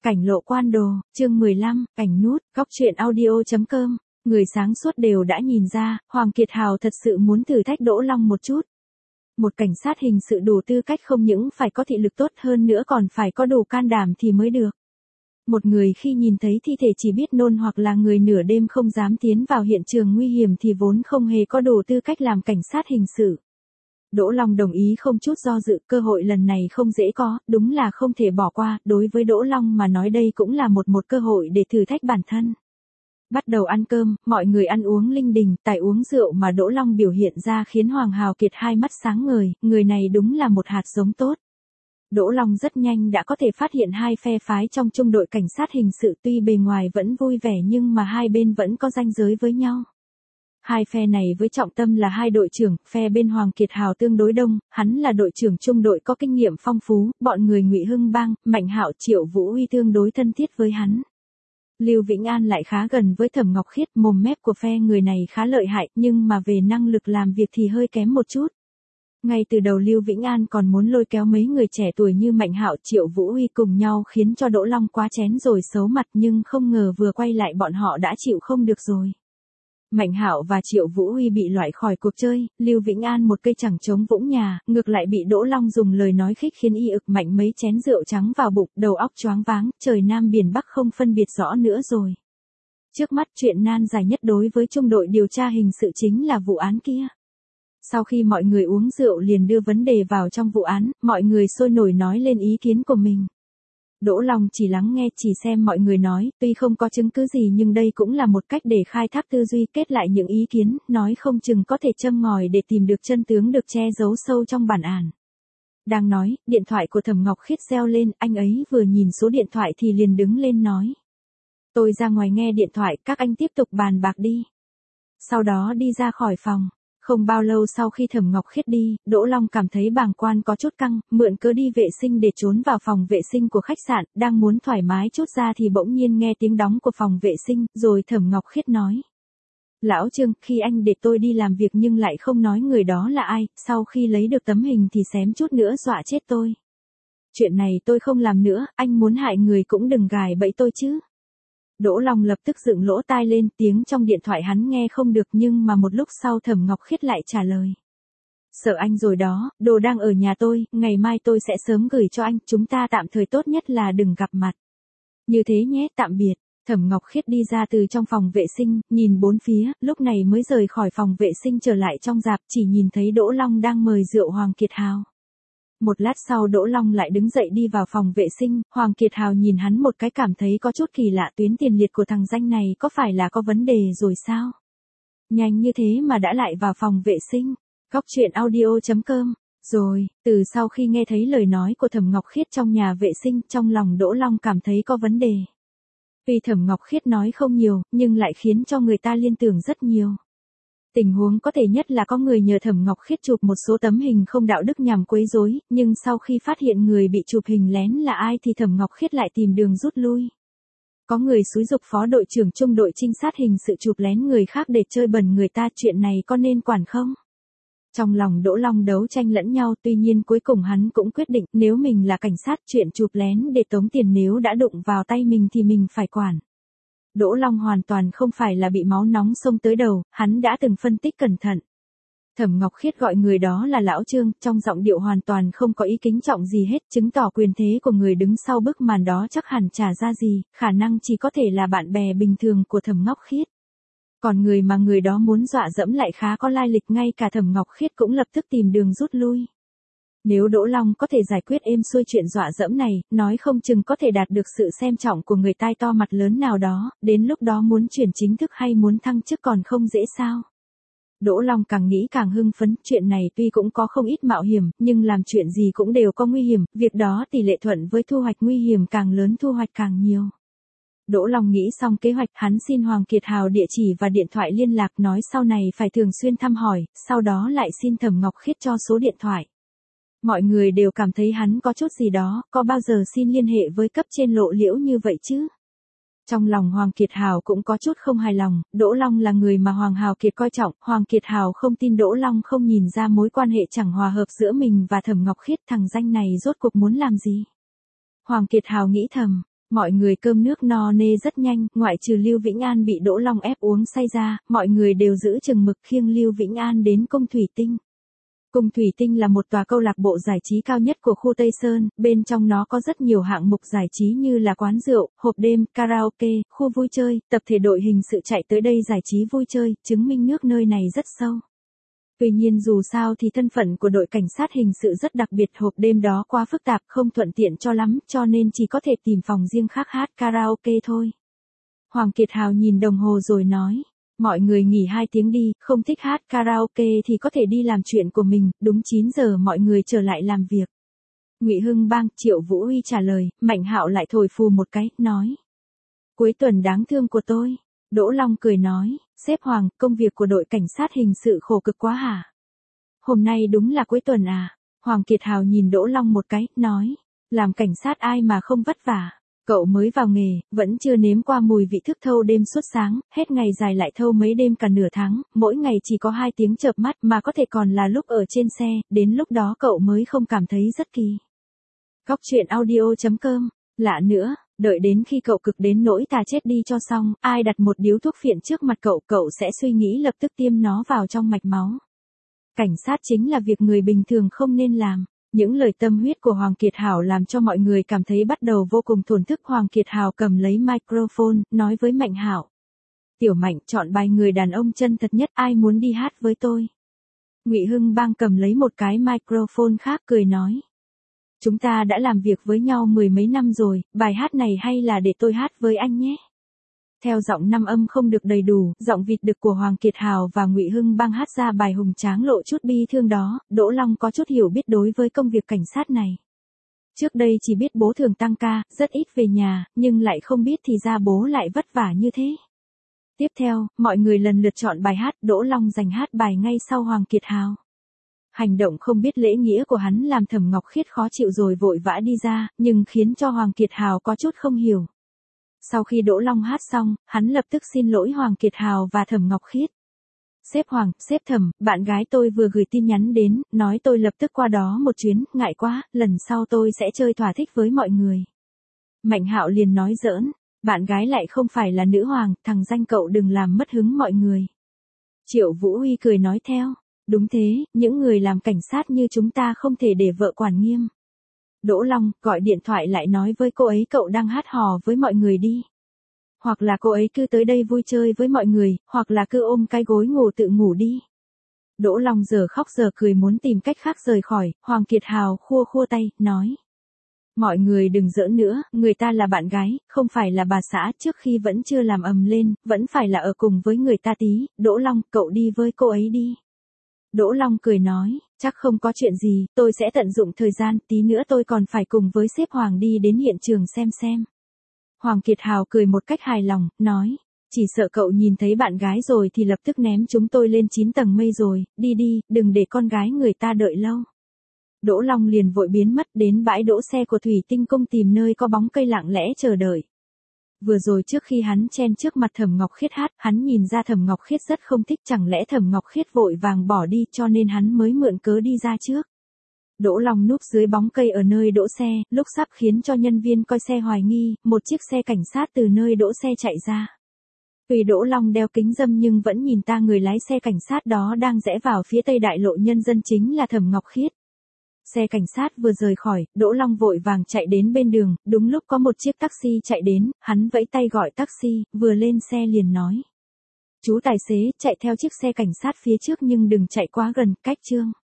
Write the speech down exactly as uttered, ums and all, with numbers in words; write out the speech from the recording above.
Cảnh lộ quan đồ, chương mười lăm, cảnh nút, góc truyện audio.com. Người sáng suốt đều đã nhìn ra, Hoàng Kiệt Hào thật sự muốn thử thách Đỗ Long một chút. Một cảnh sát hình sự đủ tư cách không những phải có thị lực tốt hơn nữa còn phải có đủ can đảm thì mới được. Một người khi nhìn thấy thi thể chỉ biết nôn hoặc là người nửa đêm không dám tiến vào hiện trường nguy hiểm thì vốn không hề có đủ tư cách làm cảnh sát hình sự. Đỗ Long đồng ý không chút do dự, cơ hội lần này không dễ có, đúng là không thể bỏ qua, đối với Đỗ Long mà nói đây cũng là một một cơ hội để thử thách bản thân. Bắt đầu ăn cơm, mọi người ăn uống linh đình, tài uống rượu mà Đỗ Long biểu hiện ra khiến Hoàng Hào Kiệt hai mắt sáng ngời, người này đúng là một hạt giống tốt. Đỗ Long rất nhanh đã có thể phát hiện hai phe phái trong trung đội cảnh sát hình sự, tuy bề ngoài vẫn vui vẻ nhưng mà hai bên vẫn có ranh giới với nhau. Hai phe này với trọng tâm là hai đội trưởng, phe bên Hoàng Kiệt Hào tương đối đông, hắn là đội trưởng trung đội có kinh nghiệm phong phú, bọn người Ngụy Hưng Bang, Mạnh Hạo, Triệu Vũ Uy tương đối thân thiết với hắn. Lưu Vĩnh An lại khá gần với Thẩm Ngọc Khiết, mồm mép của phe người này khá lợi hại, nhưng mà về năng lực làm việc thì hơi kém một chút. Ngay từ đầu Lưu Vĩnh An còn muốn lôi kéo mấy người trẻ tuổi như Mạnh Hạo, Triệu Vũ Uy cùng nhau khiến cho Đỗ Long quá chén rồi xấu mặt, nhưng không ngờ vừa quay lại bọn họ đã chịu không được rồi. Mạnh Hạo và Triệu Vũ Uy bị loại khỏi cuộc chơi, Lưu Vĩnh An một cây chẳng chống vũng nhà, ngược lại bị Đỗ Long dùng lời nói khích khiến y ực mạnh mấy chén rượu trắng vào bụng, đầu óc choáng váng, trời Nam biển Bắc không phân biệt rõ nữa rồi. Trước mắt chuyện nan giải nhất đối với trung đội điều tra hình sự chính là vụ án kia. Sau khi mọi người uống rượu liền đưa vấn đề vào trong vụ án, mọi người sôi nổi nói lên ý kiến của mình. Đỗ Long chỉ lắng nghe, chỉ xem mọi người nói, tuy không có chứng cứ gì nhưng đây cũng là một cách để khai thác tư duy, kết lại những ý kiến, nói không chừng có thể châm ngòi để tìm được chân tướng được che giấu sâu trong bản án. Đang nói, điện thoại của Thẩm Ngọc Khiết reo lên, anh ấy vừa nhìn số điện thoại thì liền đứng lên nói. Tôi ra ngoài nghe điện thoại, các anh tiếp tục bàn bạc đi. Sau đó đi ra khỏi phòng. Không bao lâu sau khi Thẩm Ngọc Khiết đi, Đỗ Long cảm thấy bàng quan có chút căng, mượn cớ đi vệ sinh để trốn vào phòng vệ sinh của khách sạn, đang muốn thoải mái chút ra thì bỗng nhiên nghe tiếng đóng của phòng vệ sinh, rồi Thẩm Ngọc Khiết nói. Lão Trương, khi anh để tôi đi làm việc nhưng lại không nói người đó là ai, sau khi lấy được tấm hình thì xém chút nữa dọa chết tôi. Chuyện này tôi không làm nữa, anh muốn hại người cũng đừng gài bẫy tôi chứ. Đỗ Long lập tức dựng lỗ tai lên, tiếng trong điện thoại hắn nghe không được nhưng mà một lúc sau Thẩm Ngọc Khiết lại trả lời. Sợ anh rồi đó, đồ đang ở nhà tôi, ngày mai tôi sẽ sớm gửi cho anh, chúng ta tạm thời tốt nhất là đừng gặp mặt. Như thế nhé, tạm biệt. Thẩm Ngọc Khiết đi ra từ trong phòng vệ sinh, nhìn bốn phía, lúc này mới rời khỏi phòng vệ sinh trở lại trong rạp, chỉ nhìn thấy Đỗ Long đang mời rượu Hoàng Kiệt Hào. Một lát sau Đỗ Long lại đứng dậy đi vào phòng vệ sinh, Hoàng Kiệt Hào nhìn hắn một cái cảm thấy có chút kỳ lạ, tuyến tiền liệt của thằng danh này có phải là có vấn đề rồi sao? Nhanh như thế mà đã lại vào phòng vệ sinh. Góc truyện audio.com. Rồi, từ sau khi nghe thấy lời nói của Thẩm Ngọc Khiết trong nhà vệ sinh, trong lòng Đỗ Long cảm thấy có vấn đề. Vì Thẩm Ngọc Khiết nói không nhiều, nhưng lại khiến cho người ta liên tưởng rất nhiều. Tình huống có thể nhất là có người nhờ Thẩm Ngọc Khiết chụp một số tấm hình không đạo đức nhằm quấy rối, nhưng sau khi phát hiện người bị chụp hình lén là ai thì Thẩm Ngọc Khiết lại tìm đường rút lui. Có người xúi giục phó đội trưởng trung đội trinh sát hình sự chụp lén người khác để chơi bẩn người ta, chuyện này có nên quản không? Trong lòng Đỗ Long đấu tranh lẫn nhau, tuy nhiên cuối cùng hắn cũng quyết định nếu mình là cảnh sát, chuyện chụp lén để tống tiền nếu đã đụng vào tay mình thì mình phải quản. Đỗ Long hoàn toàn không phải là bị máu nóng xông tới đầu, hắn đã từng phân tích cẩn thận. Thẩm Ngọc Khiết gọi người đó là Lão Trương, trong giọng điệu hoàn toàn không có ý kính trọng gì hết, chứng tỏ quyền thế của người đứng sau bức màn đó chắc hẳn chả ra gì, khả năng chỉ có thể là bạn bè bình thường của Thẩm Ngọc Khiết. Còn người mà người đó muốn dọa dẫm lại khá có lai lịch, ngay cả Thẩm Ngọc Khiết cũng lập tức tìm đường rút lui. Nếu Đỗ Long có thể giải quyết êm xuôi chuyện dọa dẫm này, nói không chừng có thể đạt được sự xem trọng của người tai to mặt lớn nào đó, đến lúc đó muốn chuyển chính thức hay muốn thăng chức còn không dễ sao. Đỗ Long càng nghĩ càng hưng phấn, chuyện này tuy cũng có không ít mạo hiểm, nhưng làm chuyện gì cũng đều có nguy hiểm, việc đó tỷ lệ thuận với thu hoạch nguy hiểm càng lớn thu hoạch càng nhiều. Đỗ Long nghĩ xong kế hoạch, hắn xin Hoàng Kiệt Hào địa chỉ và điện thoại liên lạc, nói sau này phải thường xuyên thăm hỏi, sau đó lại xin Thẩm Ngọc Khiết cho số điện thoại. Mọi người đều cảm thấy hắn có chút gì đó, có bao giờ xin liên hệ với cấp trên lộ liễu như vậy chứ? Trong lòng Hoàng Kiệt Hào cũng có chút không hài lòng, Đỗ Long là người mà Hoàng Hào Kiệt coi trọng, Hoàng Kiệt Hào không tin Đỗ Long không nhìn ra mối quan hệ chẳng hòa hợp giữa mình và Thẩm Ngọc Khiết, thằng danh này rốt cuộc muốn làm gì? Hoàng Kiệt Hào nghĩ thầm, Mọi người cơm nước no nê rất nhanh, ngoại trừ Lưu Vĩnh An bị Đỗ Long ép uống say ra, mọi người đều giữ chừng mực khiêng Lưu Vĩnh An đến Cung Thủy Tinh. Cung Thủy Tinh là một tòa câu lạc bộ giải trí cao nhất của khu Tây Sơn, bên trong nó có rất nhiều hạng mục giải trí như là quán rượu, hộp đêm, karaoke, khu vui chơi, tập thể đội hình sự chạy tới đây giải trí vui chơi, chứng minh nước nơi này rất sâu. Tuy nhiên dù sao thì thân phận của đội cảnh sát hình sự rất đặc biệt, hộp đêm đó quá phức tạp không thuận tiện cho lắm, cho nên chỉ có thể tìm phòng riêng khác hát karaoke thôi. Hoàng Kiệt Hào nhìn đồng hồ rồi nói, mọi người nghỉ hai tiếng đi, không thích hát karaoke thì có thể đi làm chuyện của mình, đúng chín giờ mọi người trở lại làm việc. Ngụy Hưng Bang, Triệu Vũ Uy trả lời, Mạnh Hạo lại thổi phù một cái, nói. Cuối tuần đáng thương của tôi. Đỗ Long cười nói, sếp Hoàng, công việc của đội cảnh sát hình sự khổ cực quá hả? Hôm nay đúng là cuối tuần à? Hoàng Kiệt Hào nhìn Đỗ Long một cái, nói, làm cảnh sát ai mà không vất vả. Cậu mới vào nghề, vẫn chưa nếm qua mùi vị thức thâu đêm suốt sáng, hết ngày dài lại thâu mấy đêm cả nửa tháng, mỗi ngày chỉ có hai tiếng chợp mắt mà có thể còn là lúc ở trên xe, đến lúc đó cậu mới không cảm thấy rất kỳ. Góc truyện audio chấm com, lạ nữa, đợi đến khi cậu cực đến nỗi tà chết đi cho xong, ai đặt một điếu thuốc phiện trước mặt cậu, cậu sẽ suy nghĩ lập tức tiêm nó vào trong mạch máu. Cảnh sát chính là việc người bình thường không nên làm. Những lời tâm huyết của Hoàng Kiệt Hào làm cho mọi người cảm thấy bắt đầu vô cùng thổn thức. Hoàng Kiệt Hào cầm lấy microphone, nói với Mạnh Hạo. Tiểu Mạnh, chọn bài người đàn ông chân thật nhất, ai muốn đi hát với tôi? Ngụy Hưng Bang cầm lấy một cái microphone khác cười nói. Chúng ta đã làm việc với nhau mười mấy năm rồi, bài hát này hay là để tôi hát với anh nhé. Theo giọng năm âm không được đầy đủ, giọng vịt đực của Hoàng Kiệt Hào và Ngụy Hưng Bang hát ra bài hùng tráng lộ chút bi thương đó, Đỗ Long có chút hiểu biết đối với công việc cảnh sát này. Trước đây chỉ biết bố thường tăng ca, rất ít về nhà, nhưng lại không biết thì ra bố lại vất vả như thế. Tiếp theo, mọi người lần lượt chọn bài hát, Đỗ Long giành hát bài ngay sau Hoàng Kiệt Hào. Hành động không biết lễ nghĩa của hắn làm Thẩm Ngọc Khiết khó chịu rồi vội vã đi ra, nhưng khiến cho Hoàng Kiệt Hào có chút không hiểu. Sau khi Đỗ Long hát xong, hắn lập tức xin lỗi Hoàng Kiệt Hào và Thẩm Ngọc Khiết. Sếp Hoàng, sếp Thẩm, bạn gái tôi vừa gửi tin nhắn đến, nói tôi lập tức qua đó một chuyến, ngại quá, lần sau tôi sẽ chơi thỏa thích với mọi người. Mạnh Hạo liền nói giỡn, bạn gái lại không phải là nữ hoàng, thằng danh cậu đừng làm mất hứng mọi người. Triệu Vũ Huy cười nói theo, đúng thế, những người làm cảnh sát như chúng ta không thể để vợ quản nghiêm. Đỗ Long gọi điện thoại lại nói với cô ấy cậu đang hát hò với mọi người đi. Hoặc là cô ấy cứ tới đây vui chơi với mọi người, hoặc là cứ ôm cái gối ngủ tự ngủ đi. Đỗ Long giờ khóc giờ cười muốn tìm cách khác rời khỏi, Hoàng Kiệt Hào khua khua tay, nói. Mọi người đừng giỡn nữa, người ta là bạn gái, không phải là bà xã, trước khi vẫn chưa làm ầm lên, vẫn phải là ở cùng với người ta tí. Đỗ Long, cậu đi với cô ấy đi. Đỗ Long cười nói, chắc không có chuyện gì, tôi sẽ tận dụng thời gian, tí nữa tôi còn phải cùng với sếp Hoàng đi đến hiện trường xem xem. Hoàng Kiệt Hào cười một cách hài lòng, nói, chỉ sợ cậu nhìn thấy bạn gái rồi thì lập tức ném chúng tôi lên chín tầng mây rồi, đi đi, đừng để con gái người ta đợi lâu. Đỗ Long liền vội biến mất đến bãi đỗ xe của Thủy Tinh Cung tìm nơi có bóng cây lặng lẽ chờ đợi. Vừa rồi trước khi hắn chen trước mặt Thẩm Ngọc Khiết hát, hắn nhìn ra Thẩm Ngọc Khiết rất không thích, chẳng lẽ Thẩm Ngọc Khiết vội vàng bỏ đi cho nên hắn mới mượn cớ đi ra trước. Đỗ Long núp dưới bóng cây ở nơi đỗ xe, lúc sắp khiến cho nhân viên coi xe hoài nghi, một chiếc xe cảnh sát từ nơi đỗ xe chạy ra. Tuy Đỗ Long đeo kính râm nhưng vẫn nhìn ta người lái xe cảnh sát đó đang rẽ vào phía tây đại lộ nhân dân chính là Thẩm Ngọc Khiết. Xe cảnh sát vừa rời khỏi, Đỗ Long vội vàng chạy đến bên đường, đúng lúc có một chiếc taxi chạy đến, hắn vẫy tay gọi taxi, vừa lên xe liền nói. Chú tài xế, chạy theo chiếc xe cảnh sát phía trước nhưng đừng chạy quá gần, cách chương.